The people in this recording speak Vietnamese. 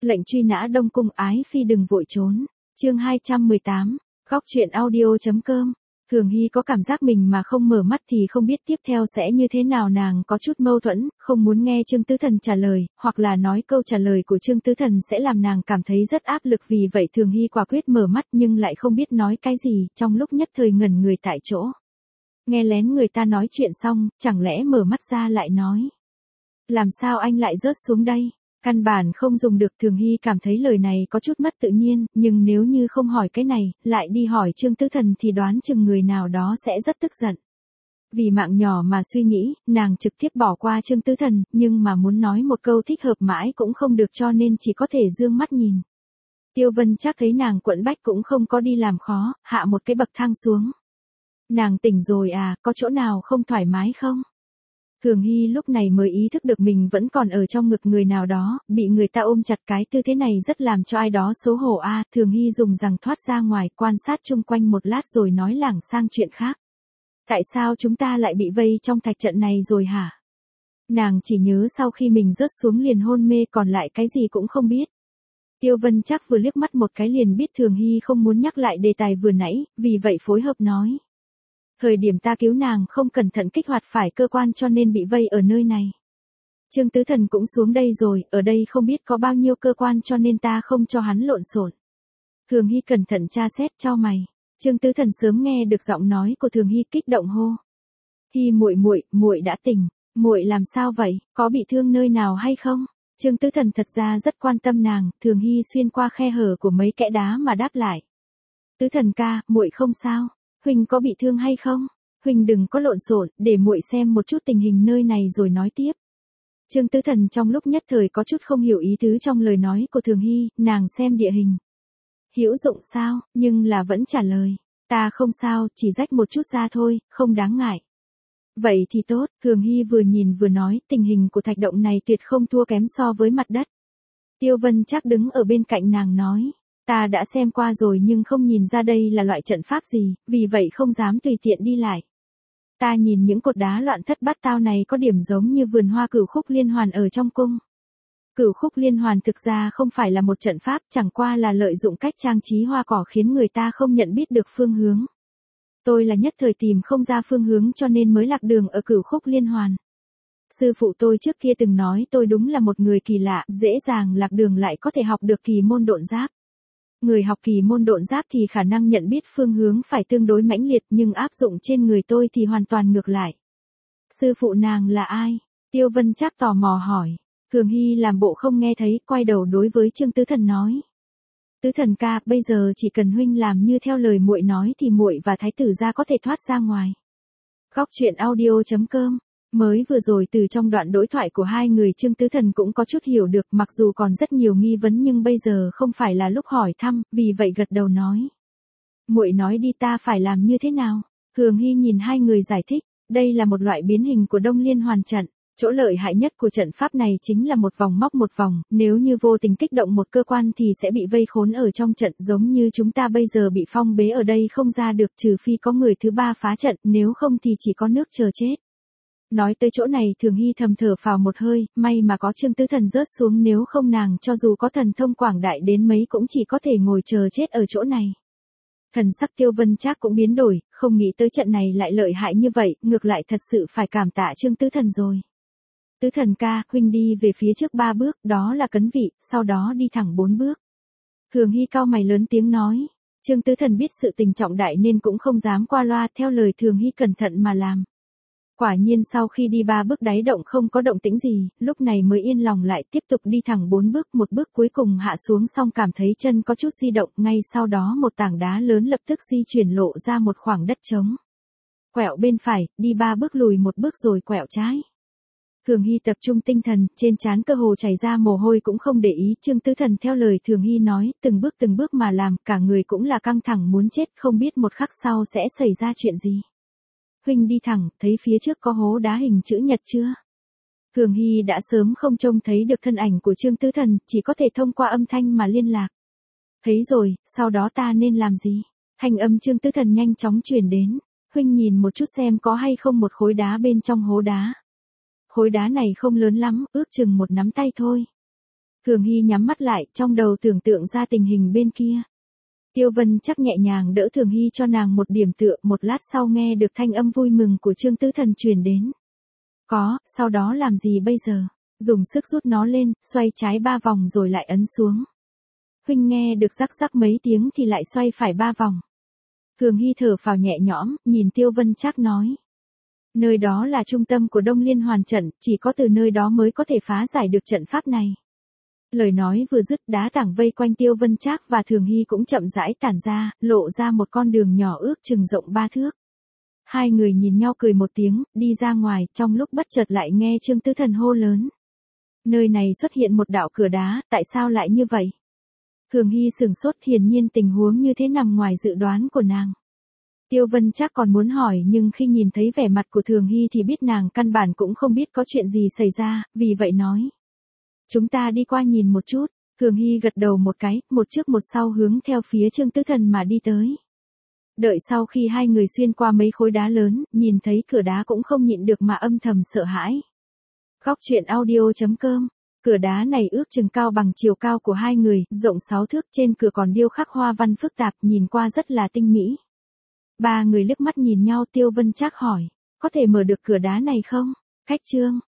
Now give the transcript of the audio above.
Lệnh truy nã Đông Cung ái phi đừng vội trốn. Chương 218. Góc truyện audio.com. Thường Hy có cảm giác mình mà không mở mắt thì không biết tiếp theo sẽ như thế nào, nàng có chút mâu thuẫn, không muốn nghe Trương Tứ Thần trả lời, hoặc là nói câu trả lời của Trương Tứ Thần sẽ làm nàng cảm thấy rất áp lực, vì vậy Thường Hy quả quyết mở mắt nhưng lại không biết nói cái gì, trong lúc nhất thời ngẩn người tại chỗ. Nghe lén người ta nói chuyện xong, chẳng lẽ mở mắt ra lại nói: làm sao anh lại rớt xuống đây? Căn bản không dùng được. Thường Hy cảm thấy lời này có chút mất tự nhiên, nhưng nếu như không hỏi cái này, lại đi hỏi Trương Tứ Thần thì đoán chừng người nào đó sẽ rất tức giận. Vì mạng nhỏ mà suy nghĩ, nàng trực tiếp bỏ qua Trương Tứ Thần, nhưng mà muốn nói một câu thích hợp mãi cũng không được, cho nên chỉ có thể dương mắt nhìn. Tiêu Vân Trác thấy nàng quẫn bách cũng không có đi làm khó, hạ một cái bậc thang xuống. Nàng tỉnh rồi à, có chỗ nào không thoải mái không? Thường Hy lúc này mới ý thức được mình vẫn còn ở trong ngực người nào đó, bị người ta ôm chặt, cái tư thế này rất làm cho ai đó xấu hổ a. Thường Hy dùng rằng thoát ra ngoài, quan sát chung quanh một lát rồi nói lảng sang chuyện khác. Tại sao chúng ta lại bị vây trong thạch trận này rồi hả? Nàng chỉ nhớ sau khi mình rớt xuống liền hôn mê, còn lại cái gì cũng không biết. Tiêu Vân Trác vừa liếc mắt một cái liền biết Thường Hy không muốn nhắc lại đề tài vừa nãy, vì vậy phối hợp nói: thời điểm ta cứu nàng không cẩn thận kích hoạt phải cơ quan cho nên bị vây ở nơi này. Trương Tứ Thần cũng xuống đây rồi, ở đây không biết có bao nhiêu cơ quan cho nên ta không cho hắn lộn xộn. Thường Hy cẩn thận tra xét, chau mày. Trương Tứ Thần sớm nghe được giọng nói của Thường Hy, kích động hô: Hy muội muội, muội đã tỉnh, muội làm sao vậy, có bị thương nơi nào hay không? Trương Tứ Thần thật ra rất quan tâm nàng. Thường Hy xuyên qua khe hở của mấy kẽ đá mà đáp lại: Tứ Thần ca, muội không sao. Huynh có bị thương hay không? Huynh đừng có lộn xộn, để muội xem một chút tình hình nơi này rồi nói tiếp. Trương Tứ Thần trong lúc nhất thời có chút không hiểu ý tứ trong lời nói của Thường Hy, nàng xem địa hình hữu dụng sao, nhưng là vẫn trả lời: ta không sao, chỉ rách một chút da thôi, không đáng ngại. Vậy thì tốt. Thường Hy vừa nhìn vừa nói, tình hình của thạch động này tuyệt không thua kém so với mặt đất. Tiêu Vân Trác đứng ở bên cạnh nàng nói: ta đã xem qua rồi nhưng không nhìn ra đây là loại trận pháp gì, vì vậy không dám tùy tiện đi lại. Ta nhìn những cột đá loạn thất bát tao này có điểm giống như vườn hoa Cửu Khúc Liên Hoàn ở trong cung. Cửu Khúc Liên Hoàn thực ra không phải là một trận pháp, chẳng qua là lợi dụng cách trang trí hoa cỏ khiến người ta không nhận biết được phương hướng. Tôi là nhất thời tìm không ra phương hướng cho nên mới lạc đường ở Cửu Khúc Liên Hoàn. Sư phụ tôi trước kia từng nói tôi đúng là một người kỳ lạ, dễ dàng lạc đường lại có thể học được kỳ môn độn giáp. Người học kỳ môn độn giáp thì khả năng nhận biết phương hướng phải tương đối mãnh liệt, nhưng áp dụng trên người tôi thì hoàn toàn ngược lại. Sư phụ nàng là ai? Tiêu Vân Trác tò mò hỏi. Thường Hy làm bộ không nghe thấy, quay đầu đối với Trương Tứ Thần nói: Tứ Thần ca, bây giờ chỉ cần huynh làm như theo lời muội nói thì muội và thái tử gia có thể thoát ra ngoài. Góc truyện audio.com. Mới vừa rồi từ trong đoạn đối thoại của hai người Trương Tứ Thần cũng có chút hiểu được, mặc dù còn rất nhiều nghi vấn nhưng bây giờ không phải là lúc hỏi thăm, vì vậy gật đầu nói: muội nói đi, ta phải làm như thế nào? Thường Hy nhìn hai người giải thích: đây là một loại biến hình của Đông Liên Hoàn trận. Chỗ lợi hại nhất của trận pháp này chính là một vòng móc một vòng, nếu như vô tình kích động một cơ quan thì sẽ bị vây khốn ở trong trận, giống như chúng ta bây giờ bị phong bế ở đây không ra được, trừ phi có người thứ ba phá trận, nếu không thì chỉ có nước chờ chết. Nói tới chỗ này Thường Hy thầm thở phào một hơi, may mà có Trương Tứ Thần rớt xuống, nếu không nàng cho dù có thần thông quảng đại đến mấy cũng chỉ có thể ngồi chờ chết ở chỗ này. Thần sắc Tiêu Vân Trác cũng biến đổi, không nghĩ tới trận này lại lợi hại như vậy, ngược lại thật sự phải cảm tạ Trương Tứ Thần rồi. Tứ Thần ca, huynh đi về phía trước 3 bước, đó là cấn vị, sau đó đi thẳng 4 bước. Thường Hy cau mày lớn tiếng nói. Trương Tứ Thần biết sự tình trọng đại nên cũng không dám qua loa, theo lời Thường Hy cẩn thận mà làm. Quả nhiên sau khi đi 3 bước đáy động không có động tĩnh gì, lúc này mới yên lòng lại, tiếp tục đi thẳng 4 bước, một bước cuối cùng hạ xuống xong cảm thấy chân có chút di động, ngay sau đó một tảng đá lớn lập tức di chuyển lộ ra một khoảng đất trống. Quẹo bên phải, đi 3 bước lùi 1 bước rồi quẹo trái. Thường Hy tập trung tinh thần, trên trán cơ hồ chảy ra mồ hôi cũng không để ý. Trương Tứ Thần theo lời Thường Hy nói, từng bước mà làm, cả người cũng là căng thẳng muốn chết, không biết một khắc sau sẽ xảy ra chuyện gì. Huynh đi thẳng, thấy phía trước có hố đá hình chữ nhật chưa? Thường Hy đã sớm không trông thấy được thân ảnh của Trương Tứ Thần, chỉ có thể thông qua âm thanh mà liên lạc. Thấy rồi, sau đó ta nên làm gì? Thanh âm Trương Tứ Thần nhanh chóng truyền đến. Huynh nhìn một chút xem có hay không một khối đá bên trong hố đá. Khối đá này không lớn lắm, ước chừng một nắm tay thôi. Thường Hy nhắm mắt lại, trong đầu tưởng tượng ra tình hình bên kia. Tiêu Vân chắc nhẹ nhàng đỡ Thường Hy cho nàng một điểm tựa, một lát sau nghe được thanh âm vui mừng của Trương Tứ Thần truyền đến. Có, sau đó làm gì bây giờ? Dùng sức rút nó lên, xoay trái 3 vòng rồi lại ấn xuống. Huynh nghe được rắc rắc mấy tiếng thì lại xoay phải 3 vòng. Thường Hy thở phào nhẹ nhõm, nhìn Tiêu Vân chắc nói. Nơi đó là trung tâm của Đông Liên Hoàn trận, chỉ có từ nơi đó mới có thể phá giải được trận pháp này. Lời nói vừa dứt, đá tảng vây quanh Tiêu Vân Trác và Thường Hy cũng chậm rãi tản ra, lộ ra một con đường nhỏ ước chừng rộng 3 thước. Hai người nhìn nhau cười một tiếng, đi ra ngoài, trong lúc bất chợt lại nghe Trương Tứ Thần hô lớn. Nơi này xuất hiện một đạo cửa đá, tại sao lại như vậy? Thường Hy sửng sốt, hiển nhiên tình huống như thế nằm ngoài dự đoán của nàng. Tiêu Vân Trác còn muốn hỏi nhưng khi nhìn thấy vẻ mặt của Thường Hy thì biết nàng căn bản cũng không biết có chuyện gì xảy ra, vì vậy nói. Chúng ta đi qua nhìn một chút. Thường Hy gật đầu một cái, một trước một sau hướng theo phía Trương Tứ Thần mà đi tới. Đợi sau khi hai người xuyên qua mấy khối đá lớn, nhìn thấy cửa đá cũng không nhịn được mà âm thầm sợ hãi. Góc truyện audio.com. Cửa đá này ước chừng cao bằng chiều cao của hai người, rộng 6 thước, trên cửa còn điêu khắc hoa văn phức tạp, nhìn qua rất là tinh mỹ. Ba người liếc mắt nhìn nhau, Tiêu Vân Trác hỏi, có thể mở được cửa đá này không? Cách Trương